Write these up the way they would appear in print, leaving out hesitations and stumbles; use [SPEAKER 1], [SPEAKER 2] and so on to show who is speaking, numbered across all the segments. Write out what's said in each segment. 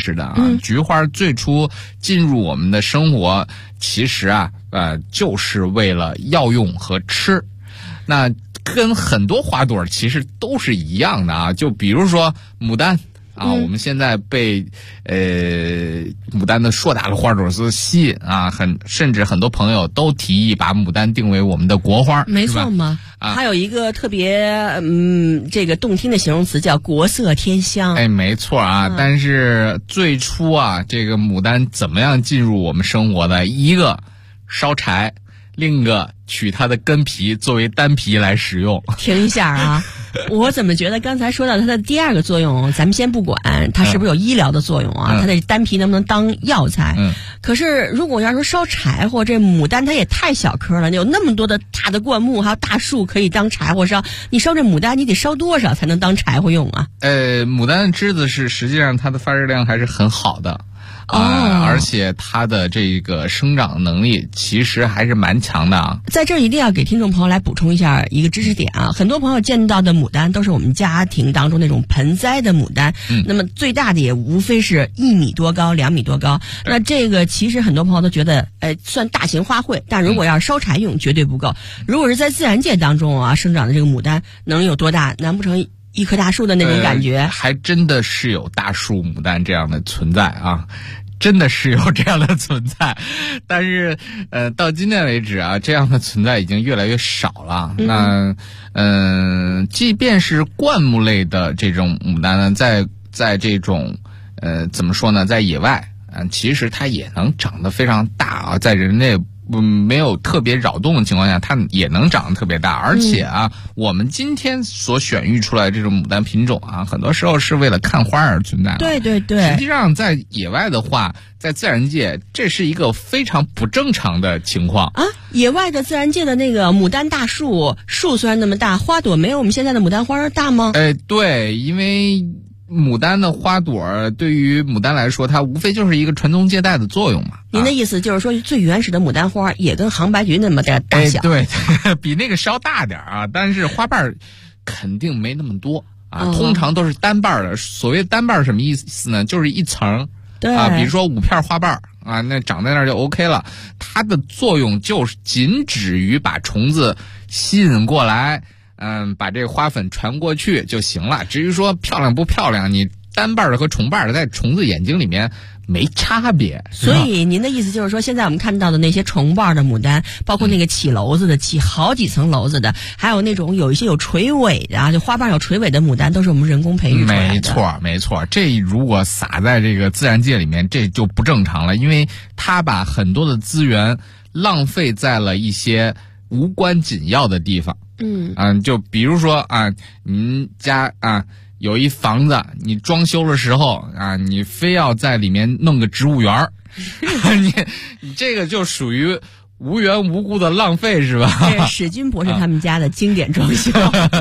[SPEAKER 1] 置的啊。菊花最初进入我们的生活，其实啊，就是为了药用和吃。那跟很多花朵其实都是一样的啊，就比如说牡丹。我们现在被牡丹的硕大的花朵所吸引啊，甚至很多朋友都提议把牡丹定为我们的国花，
[SPEAKER 2] 没错嘛。还有一个特别这个动听的形容词叫国色天香。
[SPEAKER 1] 没错啊。但是最初啊，这个牡丹怎么样进入我们生活的？一个烧柴，另一个取它的根皮作为单皮来使用。
[SPEAKER 2] 停一下啊。我怎么觉得刚才说到它的第二个作用，咱们先不管它是不是有医疗的作用啊，它的单皮能不能当药材？可是如果要说烧柴火，这牡丹它也太小颗了，有那么多的大的灌木还有大树可以当柴火烧，你烧这牡丹你得烧多少才能当柴火用啊？
[SPEAKER 1] 牡丹的枝子实际上它的发热量还是很好的。而且它的这个生长能力其实还是蛮强的啊。
[SPEAKER 2] 在这儿一定要给听众朋友来补充一下一个知识点啊，很多朋友见到的牡丹都是我们家庭当中那种盆栽的牡丹，那么最大的也无非是1米多高2米多高，那这个其实很多朋友都觉得算大型花卉，但如果要是烧柴用绝对不够。如果是在自然界当中啊生长的这个牡丹能有多大？难不成一棵大树的那种感觉？
[SPEAKER 1] 还真的是有大树牡丹这样的存在啊，真的是有这样的存在。但是到今天为止啊，这样的存在已经越来越少了。那即便是灌木类的这种牡丹呢，在这种怎么说呢，在野外其实它也能长得非常大啊，在人类没有特别扰动的情况下，它也能长得特别大。而且啊，我们今天所选育出来的这种牡丹品种啊，很多时候是为了看花而存在的。
[SPEAKER 2] 对对对。
[SPEAKER 1] 实际上在野外的话，在自然界这是一个非常不正常的情况
[SPEAKER 2] 啊。野外的自然界的那个牡丹大树虽然那么大，花朵没有我们现在的牡丹花大吗？
[SPEAKER 1] 对，因为牡丹的花朵对于牡丹来说，它无非就是一个传宗接代的作用嘛。
[SPEAKER 2] 您的意思就是说，最原始的牡丹花也跟杭白菊那么的大小？
[SPEAKER 1] 对，比那个稍大点啊，但是花瓣肯定没那么多啊。通常都是单瓣的。所谓单瓣什么意思呢？就是一层。
[SPEAKER 2] 对
[SPEAKER 1] 啊，比如说5片花瓣啊，那长在那儿就 OK 了。它的作用就是仅止于把虫子吸引过来。把这个花粉传过去就行了。至于说漂亮不漂亮，你单瓣的和重瓣的在虫子眼睛里面没差别。
[SPEAKER 2] 所以您的意思就是说，现在我们看到的那些重瓣的牡丹，包括那个起篓子的、起好几层篓子的，还有那种有一些有垂尾的啊，就花瓣有垂尾的牡丹，都是我们人工培育出来的。
[SPEAKER 1] 没错，这如果撒在这个自然界里面，这就不正常了，因为它把很多的资源浪费在了一些无关紧要的地方。就比如说啊，您家啊有一房子，你装修的时候啊，你非要在里面弄个植物园你这个就属于无缘无故的浪费，是吧？
[SPEAKER 2] 这是史军博士他们家的经典装修。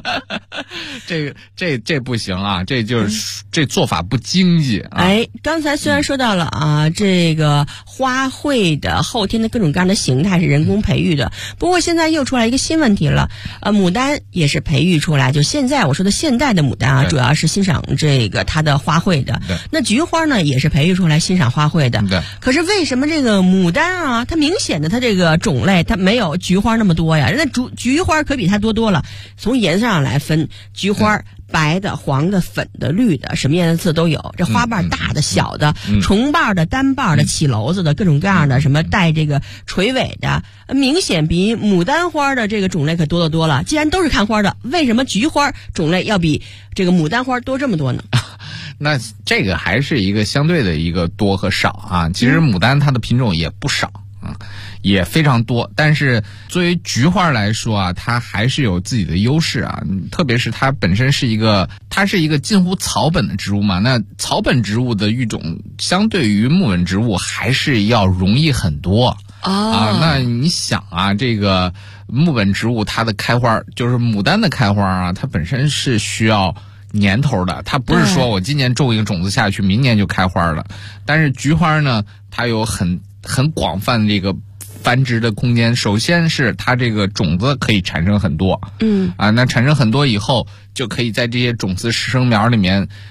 [SPEAKER 1] 这不行啊，这做法不经济啊。
[SPEAKER 2] 刚才虽然说到了啊，这个花卉的后天的各种各样的形态是人工培育的，不过现在又出来一个新问题了。牡丹也是培育出来，就现在我说的现代的牡丹啊，主要是欣赏这个它的花卉的。那菊花呢，也是培育出来欣赏花卉的。可是为什么这个牡丹啊，它明显的它这个种类它没有菊花那么多呀？人家菊花可比它多了。从颜色上来分，菊花白的、黄的、粉的、绿的，什么颜色都有。这花瓣大的、小的，重瓣的、单瓣的、起篓子的，各种各样的，什么带这个垂尾的，明显比牡丹花的这个种类可多得多了。既然都是看花的，为什么菊花种类要比这个牡丹花多这么多呢？
[SPEAKER 1] 那这个还是一个相对的一个多和少啊。其实牡丹它的品种也不少啊。也非常多，但是作为菊花来说啊，它还是有自己的优势啊。特别是它本身是一个近乎草本的植物嘛，那草本植物的育种相对于木本植物还是要容易很多啊。那你想啊，这个木本植物它的开花，就是牡丹的开花啊，它本身是需要年头的，它不是说我今年种一个种子下去，明年就开花了。但是菊花呢，它有很广泛的这个繁殖的空间。首先是它这个种子可以产生很多，那产生很多以后，就可以在这些种子实生苗里面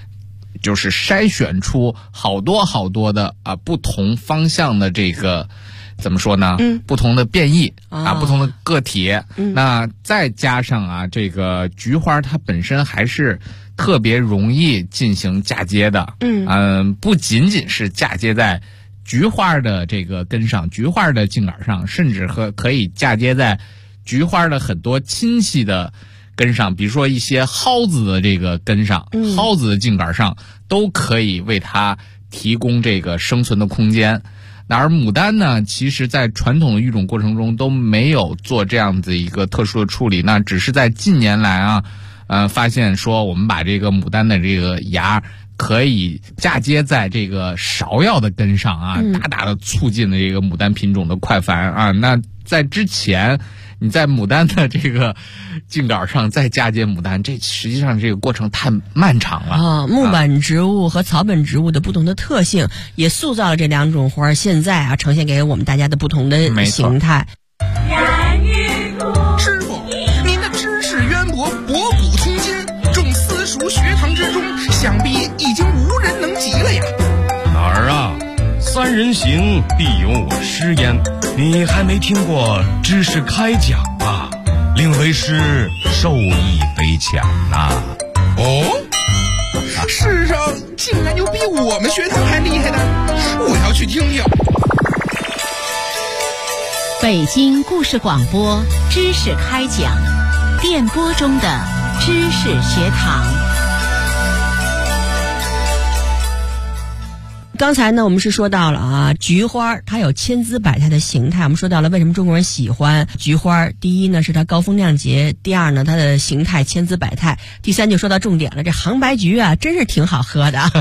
[SPEAKER 1] 就是筛选出好多好多的不同方向的这个怎么说呢？不同的变异不同的个体。那再加上这个菊花它本身还是特别容易进行嫁接的。不仅仅是嫁接在菊花的这个根上、菊花的茎杆上，甚至可以嫁接在菊花的很多亲戚的根上，比如说一些蒿子的这个根上、蒿子的茎杆上，都可以为它提供这个生存的空间。而牡丹呢，其实在传统的育种过程中都没有做这样子一个特殊的处理，那只是在近年来发现说我们把这个牡丹的这个芽可以嫁接在这个芍药的根上大大的促进了这个牡丹品种的快繁那在之前，你在牡丹的这个茎杆上再嫁接牡丹，这实际上这个过程太漫长了
[SPEAKER 2] 木本植物和草本植物的不同的特性，也塑造了这两种花现在呈现给我们大家的不同的形态。
[SPEAKER 3] 师傅，您的知识渊博，博古通今，众私塾学堂之中，想必已经无人能及了呀。
[SPEAKER 4] 哪儿啊？三人行，必有我师焉。你还没听过知识开讲啊？令为师受益匪浅呐。
[SPEAKER 3] 世上竟然有比我们学堂还厉害的，我要去听听。
[SPEAKER 5] 北京故事广播知识开讲，电波中的知识学堂。
[SPEAKER 2] 刚才呢，我们是说到了菊花它有千姿百态的形态。我们说到了为什么中国人喜欢菊花，第一呢是它高风亮节，第二呢它的形态千姿百态，第三就说到重点了，这杭白菊真是挺好喝的。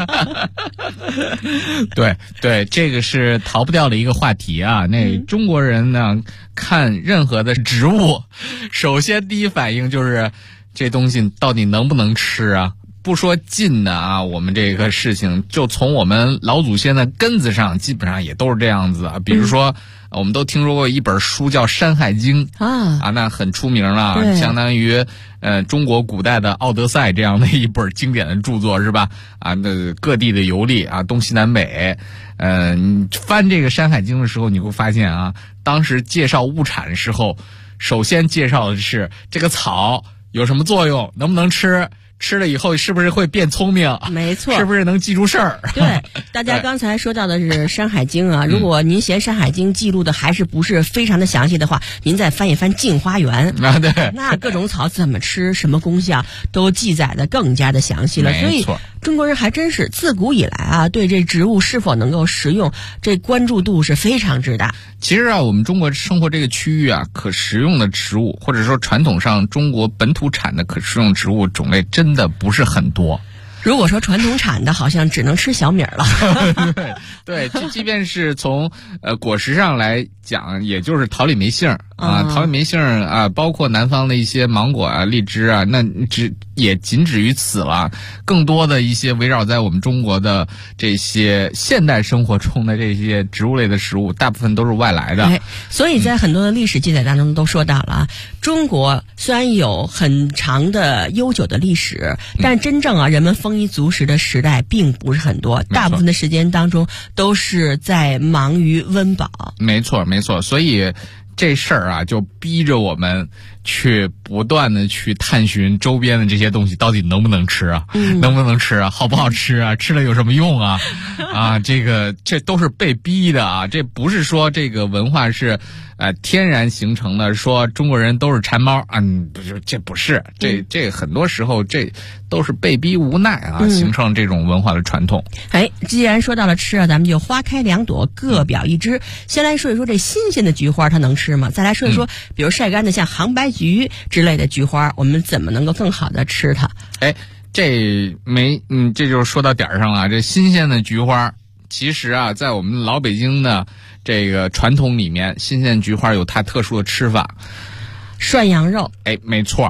[SPEAKER 1] 对，这个是逃不掉的一个话题那中国人呢，看任何的植物，首先第一反应就是这东西到底能不能吃不说近的我们这个事情就从我们老祖先的根子上基本上也都是这样子比如说我们都听说过一本书叫《山海经》那很出名了，相当于中国古代的《奥德赛》这样的一本经典的著作是吧？那各地的游历东西南北，你翻这个《山海经》的时候，你会发现当时介绍物产的时候，首先介绍的是这个草有什么作用，能不能吃。吃了以后是不是会变聪明？
[SPEAKER 2] 没错，
[SPEAKER 1] 是不是能记住事儿？
[SPEAKER 2] 对，大家刚才说到的是《山海经》如果您嫌《山海经》记录的还是不是非常的详细的话，您再翻一翻《镜花缘》
[SPEAKER 1] 对，
[SPEAKER 2] 那各种草怎么吃、什么功效都记载的更加的详细了。所以中国人还真是自古以来对这植物是否能够食用，这关注度是非常之大。
[SPEAKER 1] 其实我们中国生活这个区域可食用的植物，或者说传统上中国本土产的可食用植物种类真的不是很多。
[SPEAKER 2] 如果说传统产的，好像只能吃小米了。
[SPEAKER 1] 对，即便是从果实上来讲，也就是桃李梅杏桃李梅杏包括南方的一些芒果荔枝那也仅止于此了。更多的一些围绕在我们中国的这些现代生活中的这些植物类的食物，大部分都是外来的。
[SPEAKER 2] 所以在很多的历史记载当中都说到了中国虽然有很长的悠久的历史，但真正人们丰衣足食的时代并不是很多，大部分的时间当中都是在忙于温饱。没错，
[SPEAKER 1] 所以这事儿就逼着我们去不断的去探寻周边的这些东西到底能不能吃能不能吃好不好吃吃了有什么用这都是被逼的这不是说这个文化是天然形成的，说中国人都是馋猫这不是，这很多时候这都是被逼无奈形成这种文化的传统。
[SPEAKER 2] 既然说到了吃咱们就花开两朵，各表一枝。先来说一说这新鲜的菊花它能吃吗？再来说一说比如晒干的像杭白菊之类的菊花，我们怎么能够更好的吃它？
[SPEAKER 1] 这就是说到点儿上了。这新鲜的菊花其实在我们老北京的这个传统里面，新鲜菊花有它特殊的吃法。
[SPEAKER 2] 涮羊肉，
[SPEAKER 1] 没错。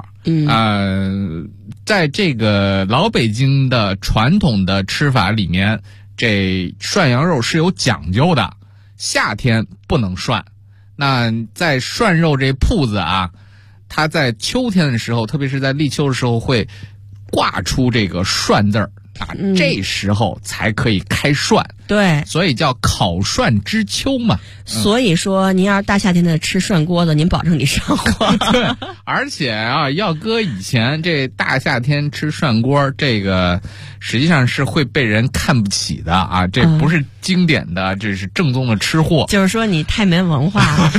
[SPEAKER 1] 在这个老北京的传统的吃法里面，这涮羊肉是有讲究的。夏天不能涮，那在涮肉这铺子它在秋天的时候，特别是在立秋的时候会挂出这个涮字儿。 啊，这时候才可以开涮。
[SPEAKER 2] 对，
[SPEAKER 1] 所以叫烤涮之秋嘛。
[SPEAKER 2] 所以说，您要是大夏天的吃涮锅子，您保证你上火。
[SPEAKER 1] 对，而且啊，要搁以前这大夏天吃涮锅，这个实际上是会被人看不起的啊，这不是经典的，这是正宗的吃货。
[SPEAKER 2] 就是说你太没文化了。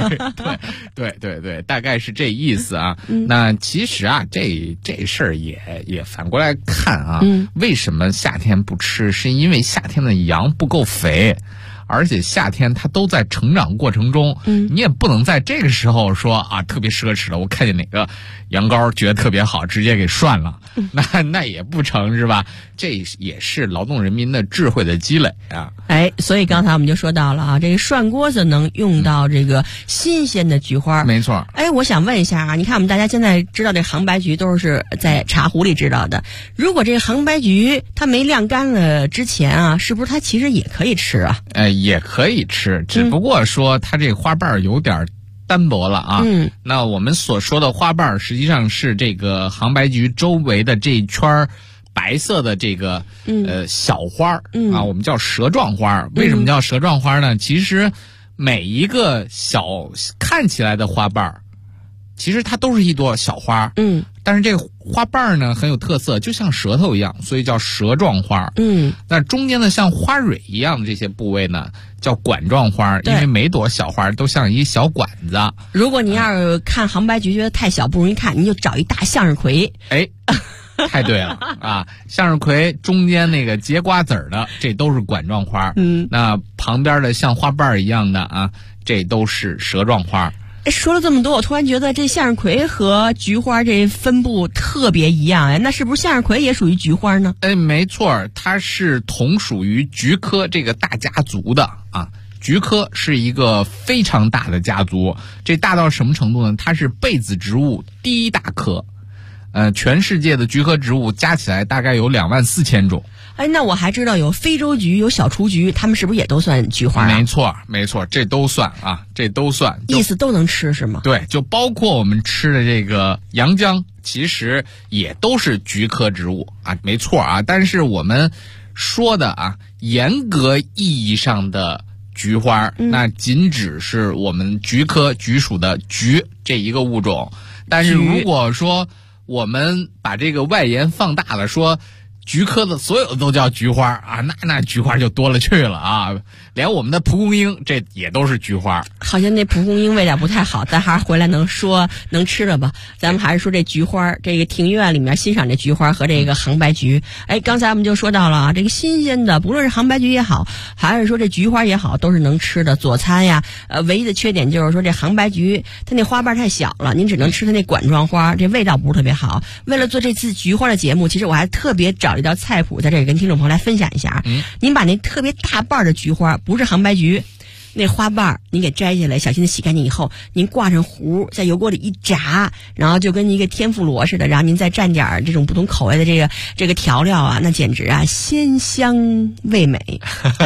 [SPEAKER 1] 对，大概是这意思啊。那其实啊，这事儿也反过来看啊，为什么夏天不吃？是因为夏天的羊不够肥。而且夏天它都在成长过程中，你也不能在这个时候说啊特别奢侈了，我看见哪个羊羔觉得特别好，直接给涮了，那也不成是吧？这也是劳动人民的智慧的积累啊。
[SPEAKER 2] 哎，所以刚才我们就说到了啊，这个涮锅子能用到这个新鲜的菊花，
[SPEAKER 1] 没错。
[SPEAKER 2] 哎，我想问一下啊，你看我们大家现在知道这杭白菊都是在茶壶里知道的，如果这个杭白菊它没晾干了之前啊，是不是它其实也可以吃啊？
[SPEAKER 1] 也可以吃，只不过说它这个花瓣有点单薄了啊。那我们所说的花瓣实际上是这个杭白菊周围的这一圈白色的这个小花啊，我们叫舌状花。为什么叫舌状花呢？其实每一个小看起来的花瓣，其实它都是一朵小花。但是这个花瓣呢很有特色，就像舌头一样，所以叫舌状花。那中间的像花蕊一样的这些部位呢，叫管状花，因为每朵小花都像一小管子。
[SPEAKER 2] 如果您要是看杭白菊觉得太小不容易看，您就找一大向日葵。
[SPEAKER 1] 哎，太对了啊！向日葵中间那个结瓜子儿的，这都是管状花。那旁边的像花瓣一样的啊，这都是舌状花。
[SPEAKER 2] 说了这么多，我突然觉得这向日葵和菊花这分布特别一样。哎，那是不是向日葵也属于菊花呢？
[SPEAKER 1] 哎，没错，它是同属于菊科这个大家族的啊。菊科是一个非常大的家族，这大到什么程度呢？它是被子植物第一大科。全世界的菊科植物加起来大概有24000种。
[SPEAKER 2] 哎，那我还知道有非洲菊，有小雏菊，它们是不是也都算菊花啊？
[SPEAKER 1] 没错，这都算啊，这都算。
[SPEAKER 2] 意思都能吃是吗？
[SPEAKER 1] 对，就包括我们吃的这个洋姜，其实也都是菊科植物啊，没错啊。但是我们说的啊，严格意义上的菊花，那仅只是我们菊科菊属的菊这一个物种。但是如果说我们把这个外延放大了，说菊科的所有都叫菊花啊，那菊花就多了去了啊！连我们的蒲公英这也都是菊花。
[SPEAKER 2] 好像那蒲公英味道不太好，咱还是回来能吃了吧？咱们还是说这菊花，这个庭院里面欣赏这菊花和这个杭白菊。哎，刚才我们就说到了啊，这个新鲜的，不论是杭白菊也好，还是说这菊花也好，都是能吃的佐餐呀。唯一的缺点就是说这杭白菊它那花瓣太小了，您只能吃它那管状花，这味道不是特别好。为了做这次菊花的节目，其实我还特别找一道菜谱在这里跟听众朋友来分享一下。您把那特别大瓣的菊花，不是杭白菊，那花瓣您给摘下来，小心的洗干净以后，您挂上糊，在油锅里一炸，然后就跟一个天妇罗似的，然后您再蘸点这种不同口味的这个调料啊，那简直啊鲜香味美。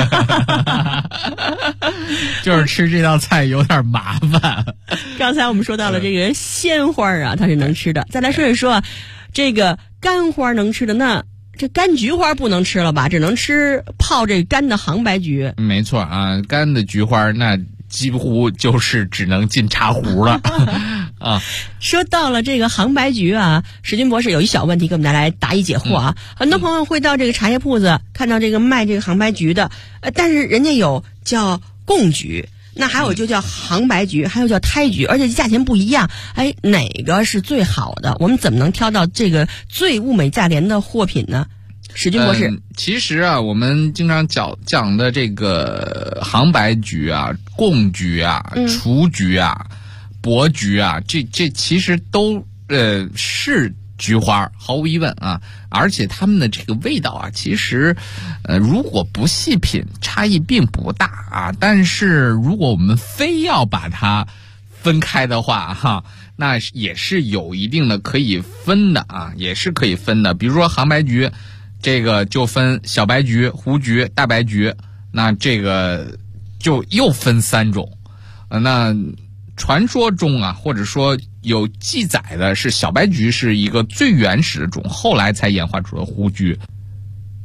[SPEAKER 1] 就是吃这道菜有点麻烦。
[SPEAKER 2] 刚才我们说到了这个鲜花啊，它是能吃的。再来说一说这个干花能吃的，那这干菊花不能吃了吧？只能吃泡这干的杭白菊。没
[SPEAKER 1] 错啊，干的菊花那几乎就是只能进茶壶了啊。
[SPEAKER 2] 说到了这个杭白菊啊，史军博士有一小问题给我们来答疑解惑啊。很多朋友会到这个茶叶铺子看到这个卖这个杭白菊的，但是人家有叫贡菊，那还有就叫杭白菊，还有叫胎菊，而且价钱不一样。哎，哪个是最好的？我们怎么能挑到这个最物美价廉的货品呢？史军博士，
[SPEAKER 1] 其实啊，我们经常讲的这个杭白菊啊、贡菊啊、雏菊啊、柏菊啊，这其实都是菊花，毫无疑问啊。而且它们的这个味道啊，其实如果不细品，差异并不大啊。但是如果我们非要把它分开的话哈，那也是有一定的可以分的啊，也是可以分的。比如说杭白菊，这个就分小白菊、湖菊、大白菊，那这个就又分3种。那传说中啊，或者说有记载的是小白菊是一个最原始的种，后来才演化出了湖菊。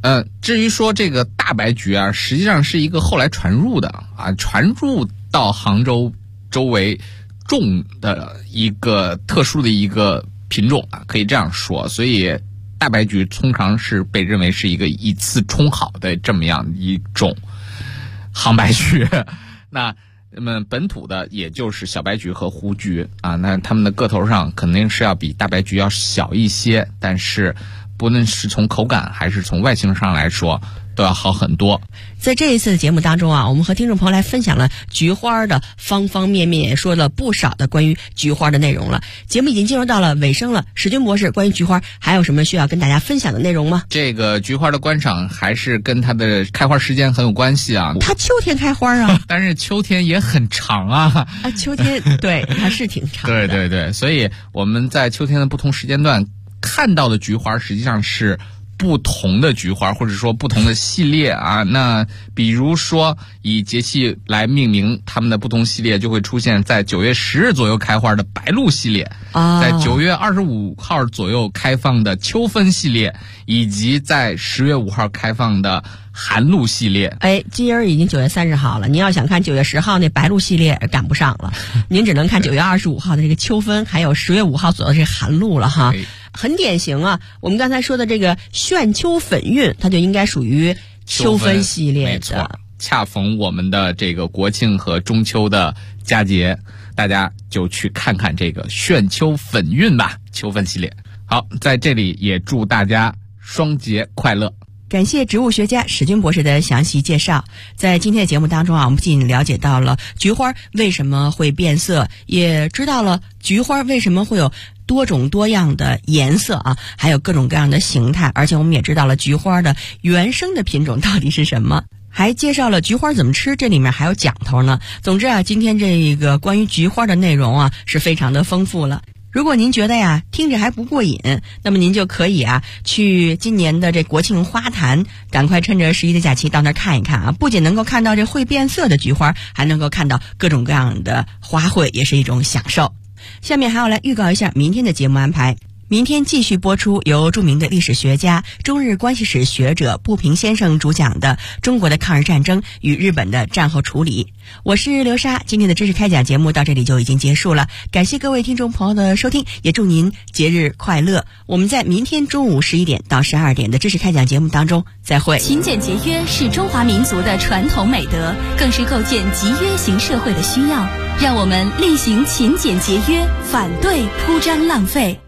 [SPEAKER 1] 至于说这个大白菊啊，实际上是一个后来传入的啊，传入到杭州周围种的一个特殊的一个品种啊，可以这样说。所以大白菊通常是被认为是一个以次充好的这么样一种杭白菊。那么本土的也就是小白菊和湖菊啊，那它们的个头上肯定是要比大白菊要小一些，但是不论是从口感还是从外形上来说都要好很多。
[SPEAKER 2] 在这一次的节目当中啊，我们和听众朋友来分享了菊花的方方面面，也说了不少的关于菊花的内容了。节目已经进入到了尾声了，史军博士，关于菊花还有什么需要跟大家分享的内容吗？
[SPEAKER 1] 这个菊花的观赏还是跟它的开花时间很有关系啊。
[SPEAKER 2] 它秋天开花啊，
[SPEAKER 1] 但是秋天也很长啊。
[SPEAKER 2] 秋天对它是挺长的。
[SPEAKER 1] 对对对，所以我们在秋天的不同时间段看到的菊花实际上是不同的菊花，或者说不同的系列啊。那比如说以节气来命名，它们的不同系列就会出现在9月10日左右开花的白露系列，在9月25号左右开放的秋分系列，以及在10月5号开放的寒露系列。
[SPEAKER 2] 今儿已经9月30号了，您要想看9月10号那白露系列赶不上了，您只能看9月25号的这个秋分，还有10月5号左右的这个寒露了哈。很典型啊，我们刚才说的这个炫秋粉韵，它就应该属于秋分系列的。
[SPEAKER 1] 没错，恰逢我们的这个国庆和中秋的佳节，大家就去看看这个炫秋粉韵吧，秋分系列。好，在这里也祝大家双节快乐。
[SPEAKER 2] 感谢植物学家史军博士的详细介绍。在今天的节目当中啊，我们不仅了解到了菊花为什么会变色，也知道了菊花为什么会有多种多样的颜色啊，还有各种各样的形态，而且我们也知道了菊花的原生的品种到底是什么，还介绍了菊花怎么吃，这里面还有讲头呢。总之啊，今天这个关于菊花的内容啊是非常的丰富了。如果您觉得呀听着还不过瘾，那么您就可以啊去今年的这国庆花坛，赶快趁着11的假期到那儿看一看啊，不仅能够看到这会变色的菊花，还能够看到各种各样的花卉，也是一种享受。下面还要来预告一下明天的节目安排。明天继续播出由著名的历史学家、中日关系史学者步平先生主讲的中国的抗日战争与日本的战后处理。我是刘莎，今天的知识开讲节目到这里就已经结束了，感谢各位听众朋友的收听，也祝您节日快乐。我们在明天中午11点到12点的知识开讲节目当中再会。
[SPEAKER 5] 勤俭节约是中华民族的传统美德，更是构建集约型社会的需要。让我们厉行勤俭节约，反对铺张浪费。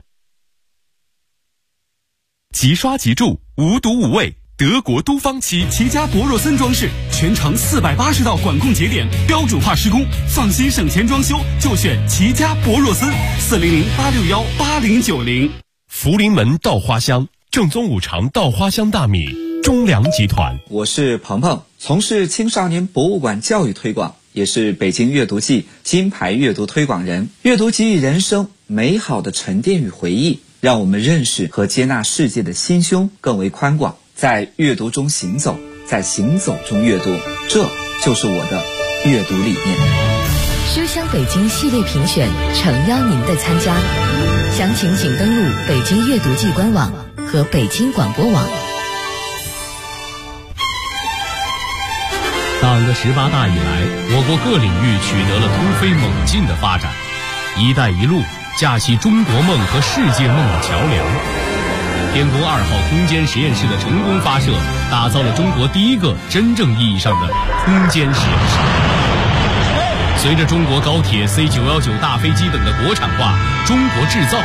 [SPEAKER 6] 即刷即住，无毒无味。德国都芳漆齐家博若森装饰，全长480道管控节点，标准化施工，放心省钱装修就选齐家博若森，400-861-8090。
[SPEAKER 4] 福临门稻花香，正宗五常稻花香大米，中粮集团。
[SPEAKER 7] 我是鹏鹏，从事青少年博物馆教育推广，也是北京阅读季金牌阅读推广人。阅读给予人生美好的沉淀与回忆，让我们认识和接纳世界的心胸更为宽广，在阅读中行走，在行走中阅读，这就是我的阅读理念。
[SPEAKER 8] 书香北京系列评选诚邀您的参加，详情请登录北京阅读季官网和北京广播网。
[SPEAKER 9] 党的18大以来，我国各领域取得了突飞猛进的发展，一带一路架起中国梦和世界梦的桥梁。天宫2号空间实验室的成功发射，打造了中国第一个真正意义上的空间实验室。随着中国高铁C919大飞机等的国产化，中国制造